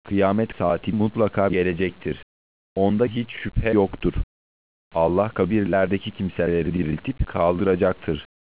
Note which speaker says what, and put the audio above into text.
Speaker 1: Kıyamet saati mutlaka gelecektir. Onda hiç şüphe yoktur. Allah kabirlerdeki kimseleri diriltip kaldıracaktır.